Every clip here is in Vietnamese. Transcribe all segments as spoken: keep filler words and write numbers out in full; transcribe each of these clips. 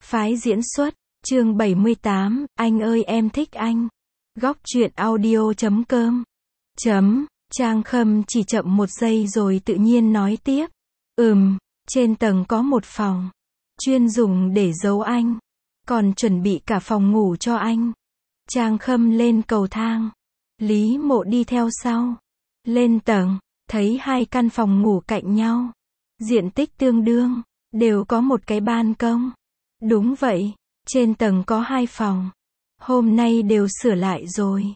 Phái diễn xuất, chương bảy mươi tám, anh ơi em thích anh. Góc truyện audio chấm com. Chấm, Trang Khâm chỉ chậm một giây rồi tự nhiên nói tiếp. Ừm, trên tầng có một phòng. Chuyên dùng để giấu anh. Còn chuẩn bị cả phòng ngủ cho anh. Trang Khâm lên cầu thang. Lý Mộ đi theo sau. Lên tầng, thấy hai căn phòng ngủ cạnh nhau. Diện tích tương đương, đều có một cái ban công. Đúng vậy, trên tầng có hai phòng. Hôm nay đều sửa lại rồi.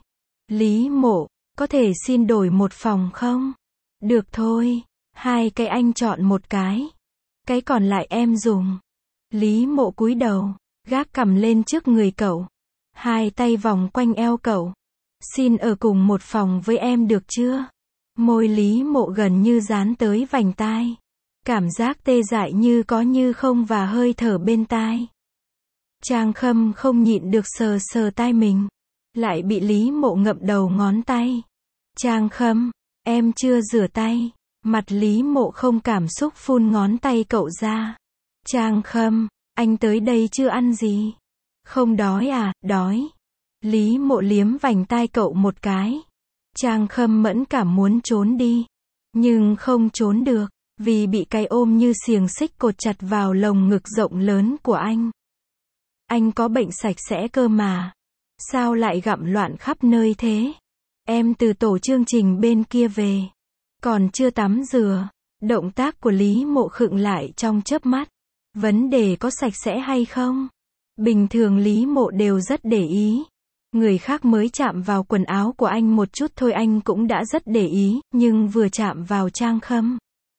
Lý Mộ, có thể xin đổi một phòng không? Được thôi, hai cái anh chọn một cái. Cái còn lại em dùng. Lý Mộ cúi đầu, gác cằm lên trước người cậu. Hai tay vòng quanh eo cậu. Xin ở cùng một phòng với em được chưa? Môi Lý Mộ gần như dán tới vành tai. Cảm giác tê dại như có như không và hơi thở bên tai. Trang Khâm không nhịn được sờ sờ tai mình. Lại bị Lý Mộ ngậm đầu ngón tay. Trang Khâm, em chưa rửa tay. Mặt Lý Mộ không cảm xúc phun ngón tay cậu ra. Trang Khâm, anh tới đây chưa ăn gì? Không đói à? Đói. Lý Mộ liếm vành tai cậu một cái. Trang Khâm mẫn cảm muốn trốn đi. Nhưng không trốn được. Vì bị cái ôm như xiềng xích cột chặt vào lồng ngực rộng lớn của anh. Anh có bệnh sạch sẽ cơ mà. Sao lại gặm loạn khắp nơi thế? Em từ tổ chương trình bên kia về. Còn chưa tắm rửa. Động tác của Lý Mộ khựng lại trong chớp mắt. Vấn đề có sạch sẽ hay không? Bình thường Lý Mộ đều rất để ý. Người khác mới chạm vào quần áo của anh một chút thôi anh cũng đã rất để ý. Nhưng vừa chạm vào Trang Khâm,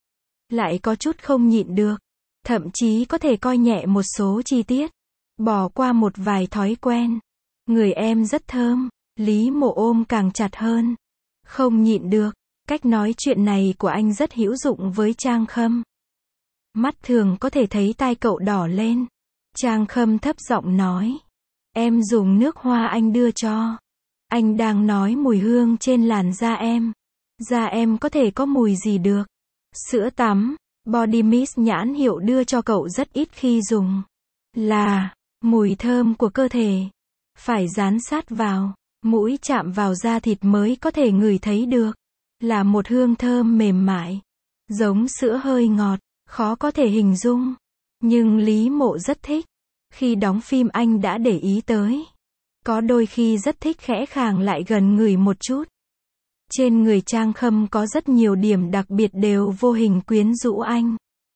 lại có chút không nhịn được. Thậm chí có thể coi nhẹ một số chi tiết. Bỏ qua một vài thói quen. Người em rất thơm. Lý Mộ ôm càng chặt hơn. Không nhịn được. Cách nói chuyện này của anh rất hữu dụng với Trang Khâm. Mắt thường có thể thấy tai cậu đỏ lên. Trang Khâm thấp giọng nói. Em dùng nước hoa anh đưa cho. Anh đang nói mùi hương trên làn da em. Da em có thể có mùi gì được. Sữa tắm, body mist nhãn hiệu đưa cho cậu rất ít khi dùng. Là mùi thơm của cơ thể. Phải dán sát vào, mũi chạm vào da thịt mới có thể ngửi thấy được. Là một hương thơm mềm mại. Giống sữa hơi ngọt, khó có thể hình dung. Nhưng Lý Mộ rất thích. Khi đóng phim anh đã để ý tới. Có đôi khi rất thích khẽ khàng lại gần người một chút. Trên người Trang Khâm có rất nhiều điểm đặc biệt đều vô hình quyến rũ anh.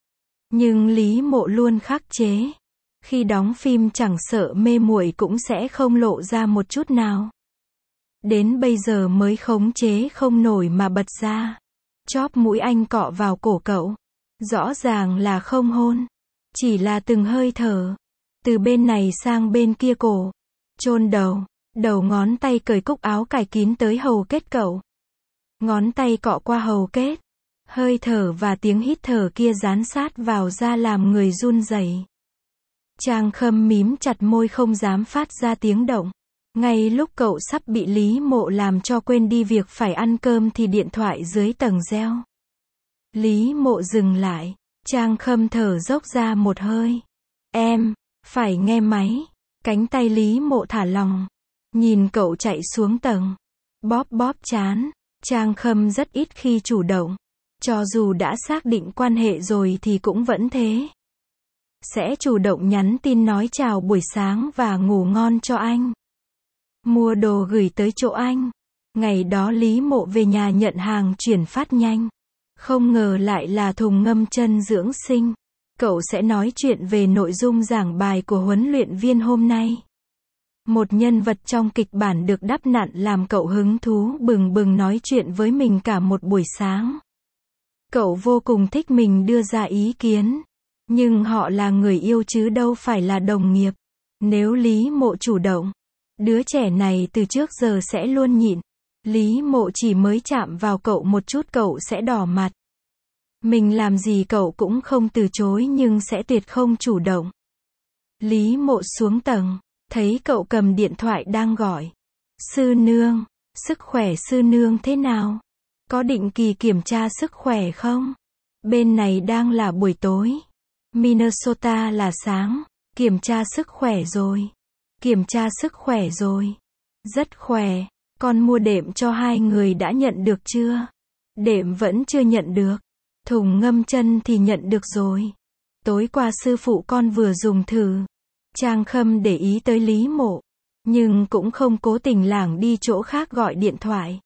Nhưng Lý Mộ luôn khắc chế. Khi đóng phim chẳng sợ mê muội cũng sẽ không lộ ra một chút nào. Đến bây giờ mới khống chế không nổi mà bật ra. Chóp mũi anh cọ vào cổ cậu. Rõ ràng là không hôn. Chỉ là từng hơi thở. Từ bên này sang bên kia cổ. Chôn đầu. Đầu ngón tay cởi cúc áo cài kín tới hầu kết cậu. Ngón tay cọ qua hầu kết. Hơi thở và tiếng hít thở kia dán sát vào da làm người run rẩy. Trang Khâm mím chặt môi không dám phát ra tiếng động. Ngay lúc cậu sắp bị Lý Mộ làm cho quên đi việc phải ăn cơm thì điện thoại dưới tầng reo. Lý Mộ dừng lại. Trang Khâm thở dốc ra một hơi. Em, phải nghe máy. Cánh tay Lý Mộ thả lỏng. Nhìn cậu chạy xuống tầng. Bóp bóp trán. Trang Khâm rất ít khi chủ động. Cho dù đã xác định quan hệ rồi thì cũng vẫn thế. Sẽ chủ động nhắn tin nói chào buổi sáng và ngủ ngon cho anh. Mua đồ gửi tới chỗ anh. Ngày đó Lý Mộ về nhà nhận hàng chuyển phát nhanh. Không ngờ lại là thùng ngâm chân dưỡng sinh. Cậu sẽ nói chuyện về nội dung giảng bài của huấn luyện viên hôm nay. Một nhân vật trong kịch bản được đắp nặn làm cậu hứng thú bừng bừng nói chuyện với mình cả một buổi sáng. Cậu vô cùng thích mình đưa ra ý kiến. Nhưng họ là người yêu chứ đâu phải là đồng nghiệp. Nếu Lý Mộ chủ động, đứa trẻ này từ trước giờ sẽ luôn nhịn. Lý Mộ chỉ mới chạm vào cậu một chút cậu sẽ đỏ mặt. Mình làm gì cậu cũng không từ chối nhưng sẽ tuyệt không chủ động. Lý Mộ xuống tầng. Thấy cậu cầm điện thoại đang gọi. Sư nương, sức khỏe sư nương thế nào? Có định kỳ kiểm tra sức khỏe không? Bên này đang là buổi tối. Minnesota là sáng. Kiểm tra sức khỏe rồi. Kiểm tra sức khỏe rồi. Rất khỏe. Con mua đệm cho hai người đã nhận được chưa? Đệm vẫn chưa nhận được. Thùng ngâm chân thì nhận được rồi. Tối qua sư phụ con vừa dùng thử. Trang Khâm để ý tới Lý Mộ, nhưng cũng không cố tình lảng đi chỗ khác gọi điện thoại.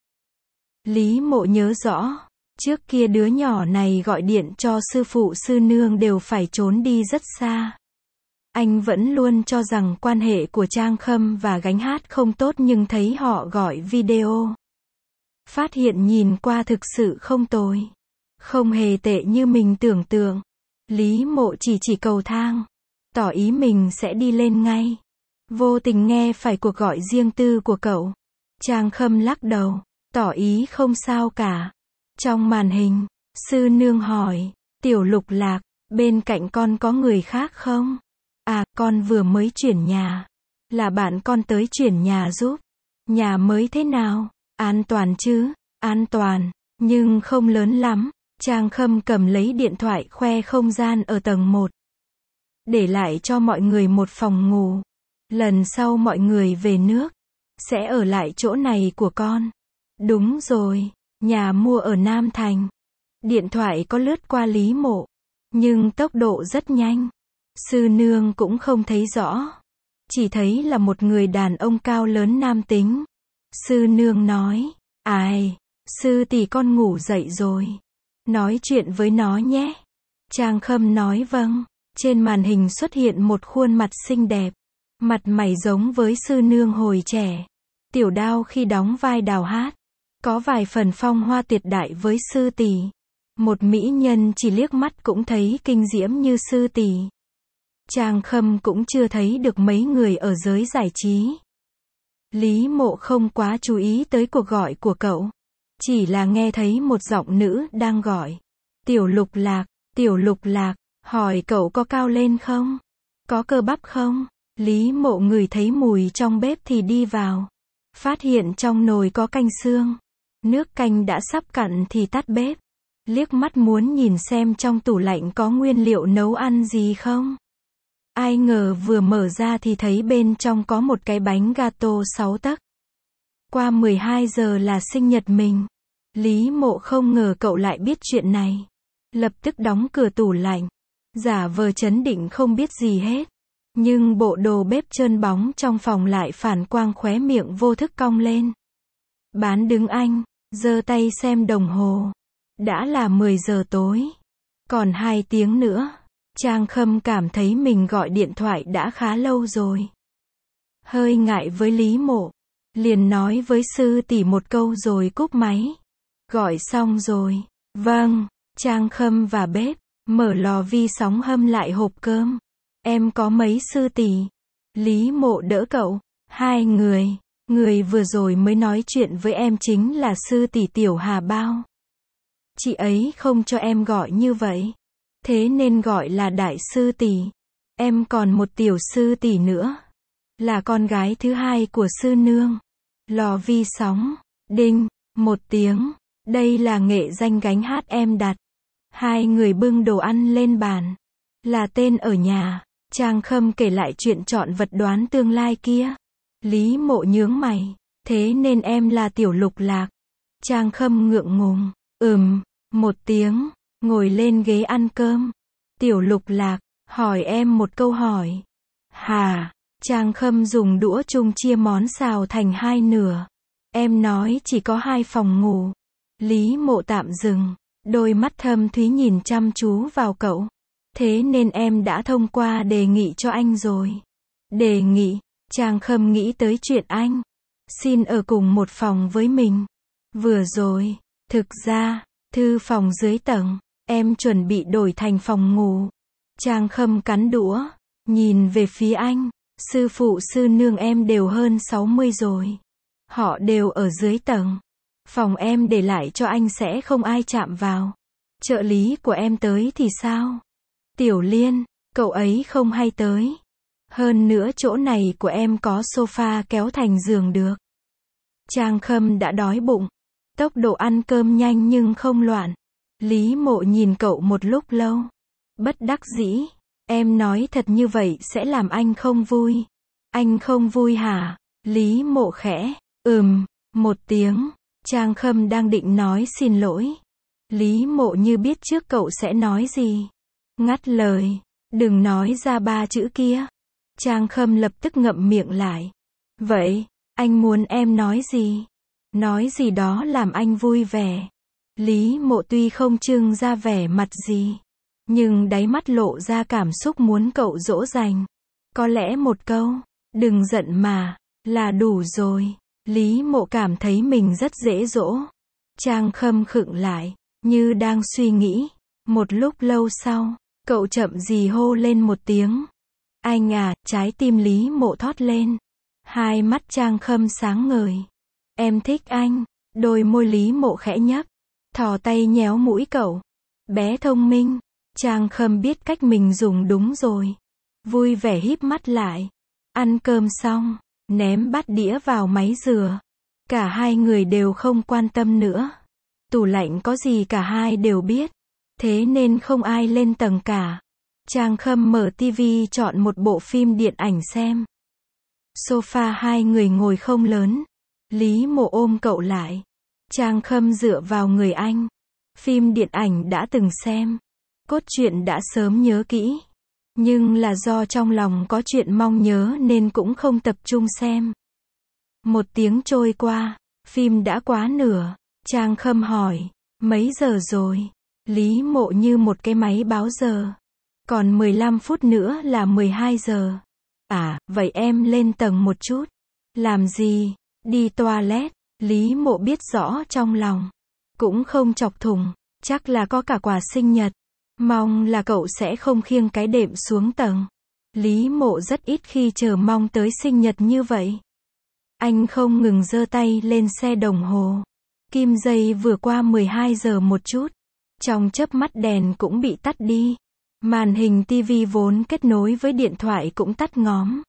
Lý Mộ nhớ rõ, trước kia đứa nhỏ này gọi điện cho sư phụ sư nương đều phải trốn đi rất xa. Anh vẫn luôn cho rằng quan hệ của Trang Khâm và Gánh Hát không tốt, nhưng thấy họ gọi video, phát hiện nhìn qua thực sự không tồi. Không hề tệ như mình tưởng tượng. Lý Mộ chỉ chỉ cầu thang, tỏ ý mình sẽ đi lên ngay. Vô tình nghe phải cuộc gọi riêng tư của cậu. Trang Khâm lắc đầu, tỏ ý không sao cả. Trong màn hình, sư nương hỏi, Tiểu Lục Lạc, bên cạnh con có người khác không? À, con vừa mới chuyển nhà. Là bạn con tới chuyển nhà giúp. Nhà mới thế nào? An toàn chứ? An toàn, nhưng không lớn lắm. Trang Khâm cầm lấy điện thoại khoe không gian ở tầng một. Để lại cho mọi người một phòng ngủ. Lần sau mọi người về nước, sẽ ở lại chỗ này của con. Đúng rồi, nhà mua ở Nam Thành. Điện thoại có lướt qua Lý Mộ, nhưng tốc độ rất nhanh. Sư nương cũng không thấy rõ. Chỉ thấy là một người đàn ông cao lớn nam tính. Sư nương nói, ai, sư tỷ con ngủ dậy rồi. Nói chuyện với nó nhé. Trang Khâm nói vâng. Trên màn hình xuất hiện một khuôn mặt xinh đẹp. Mặt mày giống với sư nương hồi trẻ. Tiểu Đao khi đóng vai Đào Hát. Có vài phần phong hoa tuyệt đại với sư tỷ. Một mỹ nhân chỉ liếc mắt cũng thấy kinh diễm như sư tỷ. Trang Khâm cũng chưa thấy được mấy người ở giới giải trí. Lý Mộ không quá chú ý tới cuộc gọi của cậu. Chỉ là nghe thấy một giọng nữ đang gọi. Tiểu Lục Lạc, Tiểu Lục Lạc, hỏi cậu có cao lên không? Có cơ bắp không? Lý Mộ ngửi thấy mùi trong bếp thì đi vào. Phát hiện trong nồi có canh xương. Nước canh đã sắp cạn thì tắt bếp. Liếc mắt muốn nhìn xem trong tủ lạnh có nguyên liệu nấu ăn gì không. Ai ngờ vừa mở ra thì thấy bên trong có một cái bánh gato sáu tấc. Qua mười hai giờ là sinh nhật mình. Lý Mộ không ngờ cậu lại biết chuyện này. Lập tức đóng cửa tủ lạnh. Giả vờ trấn định không biết gì hết. Nhưng bộ đồ bếp trơn bóng trong phòng lại phản quang, khóe miệng vô thức cong lên. Bán đứng anh, giơ tay xem đồng hồ. Đã là mười giờ tối. Còn hai tiếng nữa. Trang Khâm cảm thấy mình gọi điện thoại đã khá lâu rồi. Hơi ngại với Lý Mộ. Liền nói với sư tỷ một câu rồi cúp máy. Gọi xong rồi. Vâng. Trang Khâm và bếp. Mở lò vi sóng hâm lại hộp cơm. Em có mấy sư tỷ? Lý Mộ đỡ cậu. Hai người. Người vừa rồi mới nói chuyện với em chính là sư tỷ Tiểu Hà Bao. Chị ấy không cho em gọi như vậy. Thế nên gọi là đại sư tỷ. Em còn một tiểu sư tỷ nữa. Là con gái thứ hai của sư nương. Lò vi sóng. Đinh. Một tiếng. Đây là nghệ danh Gánh Hát em đặt. Hai người bưng đồ ăn lên bàn. Là tên ở nhà. Trang Khâm kể lại chuyện chọn vật đoán tương lai kia. Lý Mộ nhướng mày. Thế nên em là Tiểu Lục Lạc. Trang Khâm ngượng ngùng. Ừm. Một tiếng. Ngồi lên ghế ăn cơm. Tiểu Lục Lạc, hỏi em một câu hỏi. Hà. Trang Khâm dùng đũa chung chia món xào thành hai nửa. Em nói chỉ có hai phòng ngủ. Lý Mộ tạm dừng. Đôi mắt thâm thúy nhìn chăm chú vào cậu. Thế nên em đã thông qua đề nghị cho anh rồi. Đề nghị. Trang Khâm nghĩ tới chuyện anh xin ở cùng một phòng với mình. Vừa rồi. Thực ra, thư phòng dưới tầng. Em chuẩn bị đổi thành phòng ngủ. Trang Khâm cắn đũa. Nhìn về phía anh. Sư phụ sư nương em đều hơn sáu mươi rồi. Họ đều ở dưới tầng. Phòng em để lại cho anh sẽ không ai chạm vào. Trợ lý của em tới thì sao? Tiểu Liên, cậu ấy không hay tới. Hơn nữa chỗ này của em có sofa kéo thành giường được. Trang Khâm đã đói bụng. Tốc độ ăn cơm nhanh nhưng không loạn. Lý Mộ nhìn cậu một lúc lâu. Bất đắc dĩ. Em nói thật như vậy sẽ làm anh không vui. Anh không vui hả? Lý Mộ khẽ, ừm, một tiếng. Trang Khâm đang định nói xin lỗi. Lý Mộ như biết trước cậu sẽ nói gì. Ngắt lời, đừng nói ra ba chữ kia. Trang Khâm lập tức ngậm miệng lại. Vậy, anh muốn em nói gì? Nói gì đó làm anh vui vẻ. Lý Mộ tuy không trưng ra vẻ mặt gì, nhưng đáy mắt lộ ra cảm xúc muốn cậu dỗ dành. Có lẽ một câu, đừng giận mà, là đủ rồi. Lý Mộ cảm thấy mình rất dễ dỗ. Trang Khâm khựng lại, như đang suy nghĩ. Một lúc lâu sau, cậu chậm gì hô lên một tiếng. Anh à, trái tim Lý Mộ thót lên. Hai mắt Trang Khâm sáng ngời. Em thích anh. Đôi môi Lý Mộ khẽ nhấp. Thò tay nhéo mũi cậu. Bé thông minh. Trang Khâm biết cách mình dùng đúng rồi. Vui vẻ híp mắt lại. Ăn cơm xong, ném bát đĩa vào máy rửa. Cả hai người đều không quan tâm nữa. Tủ lạnh có gì cả hai đều biết. Thế nên không ai lên tầng cả. Trang Khâm mở tivi chọn một bộ phim điện ảnh xem. Sofa hai người ngồi không lớn. Lý Mộ ôm cậu lại. Trang Khâm dựa vào người anh. Phim điện ảnh đã từng xem. Cốt truyện đã sớm nhớ kỹ. Nhưng là do trong lòng có chuyện mong nhớ nên cũng không tập trung xem. Một tiếng trôi qua, phim đã quá nửa. Trang Khâm hỏi, mấy giờ rồi? Lý Mộ như một cái máy báo giờ. Còn mười lăm phút nữa là mười hai giờ. À, vậy em lên tầng một chút. Làm gì? Đi toilet. Lý Mộ biết rõ trong lòng. Cũng không chọc thủng. Chắc là có cả quà sinh nhật. Mong là cậu sẽ không khiêng cái đệm xuống tầng. Lý Mộ rất ít khi chờ mong tới sinh nhật như vậy. Anh không ngừng giơ tay lên xe đồng hồ. Kim giây vừa qua mười hai giờ một chút. Trong chớp mắt đèn cũng bị tắt đi. Màn hình tivi vốn kết nối với điện thoại cũng tắt ngóm.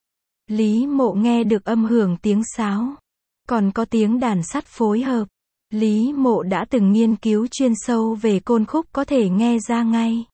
Lý Mộ nghe được âm hưởng tiếng sáo. Còn có tiếng đàn sắt phối hợp. Lý Mộ đã từng nghiên cứu chuyên sâu về côn khúc có thể nghe ra ngay.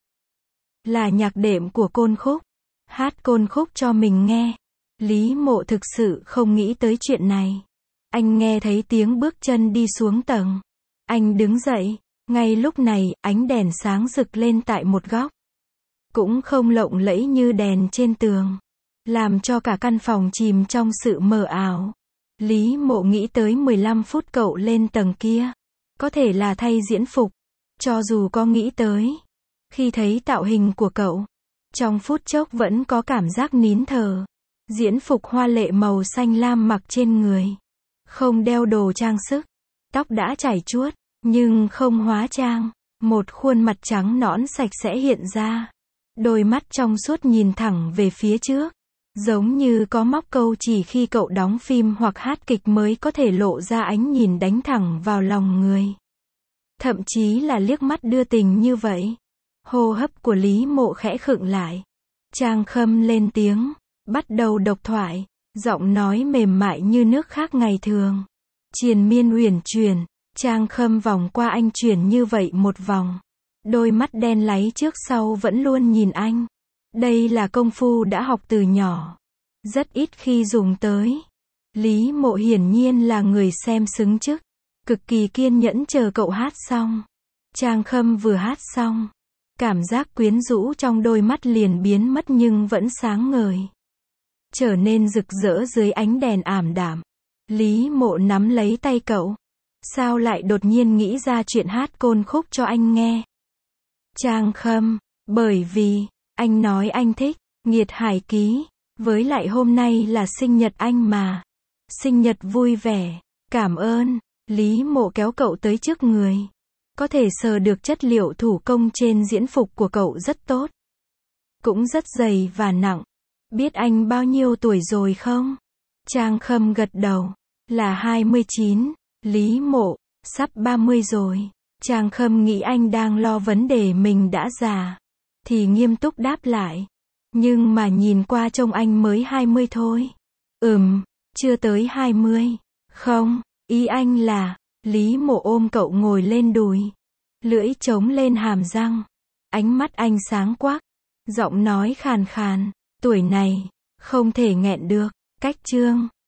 Là nhạc đệm của côn khúc. Hát côn khúc cho mình nghe. Lý Mộ thực sự không nghĩ tới chuyện này. Anh nghe thấy tiếng bước chân đi xuống tầng. Anh đứng dậy. Ngay lúc này, ánh đèn sáng rực lên tại một góc. Cũng không lộng lẫy như đèn trên tường. Làm cho cả căn phòng chìm trong sự mờ ảo. Lý Mộ nghĩ tới mười lăm phút cậu lên tầng kia. Có thể là thay diễn phục. Cho dù có nghĩ tới. Khi thấy tạo hình của cậu. Trong phút chốc vẫn có cảm giác nín thở. Diễn phục hoa lệ màu xanh lam mặc trên người. Không đeo đồ trang sức. Tóc đã chảy chuốt. Nhưng không hóa trang. Một khuôn mặt trắng nõn sạch sẽ hiện ra. Đôi mắt trong suốt nhìn thẳng về phía trước. Giống như có móc câu chỉ khi cậu đóng phim hoặc hát kịch mới có thể lộ ra ánh nhìn đánh thẳng vào lòng người. Thậm chí là liếc mắt đưa tình như vậy. Hô hấp của Lý Mộ khẽ khựng lại. Trang Khâm lên tiếng. Bắt đầu độc thoại. Giọng nói mềm mại như nước khác ngày thường. Triền miên uyển chuyển. Trang Khâm vòng qua anh chuyển như vậy một vòng. Đôi mắt đen láy trước sau vẫn luôn nhìn anh. Đây là công phu đã học từ nhỏ. Rất ít khi dùng tới. Lý Mộ hiển nhiên là người xem xứng chức. Cực kỳ kiên nhẫn chờ cậu hát xong. Trang Khâm vừa hát xong. Cảm giác quyến rũ trong đôi mắt liền biến mất nhưng vẫn sáng ngời. Trở nên rực rỡ dưới ánh đèn ảm đạm. Lý Mộ nắm lấy tay cậu. Sao lại đột nhiên nghĩ ra chuyện hát côn khúc cho anh nghe? Trang Khâm, bởi vì, anh nói anh thích, Nghiệt Hải Ký, với lại hôm nay là sinh nhật anh mà. Sinh nhật vui vẻ, cảm ơn. Lý Mộ kéo cậu tới trước người. Có thể sờ được chất liệu thủ công trên diễn phục của cậu rất tốt. Cũng rất dày và nặng. Biết anh bao nhiêu tuổi rồi không? Trang Khâm gật đầu. Là hai mươi chín. Lý Mộ, sắp ba mươi rồi. Trang Khâm nghĩ anh đang lo vấn đề mình đã già. Thì nghiêm túc đáp lại. Nhưng mà nhìn qua trông anh mới hai mươi thôi. Ừm, chưa tới hai mươi. Không, ý anh là, Lý Mộ ôm cậu ngồi lên đùi. Lưỡi trống lên hàm răng. Ánh mắt anh sáng quắc. Giọng nói khàn khàn. Tuổi này, không thể nghẹn được. Cách chương.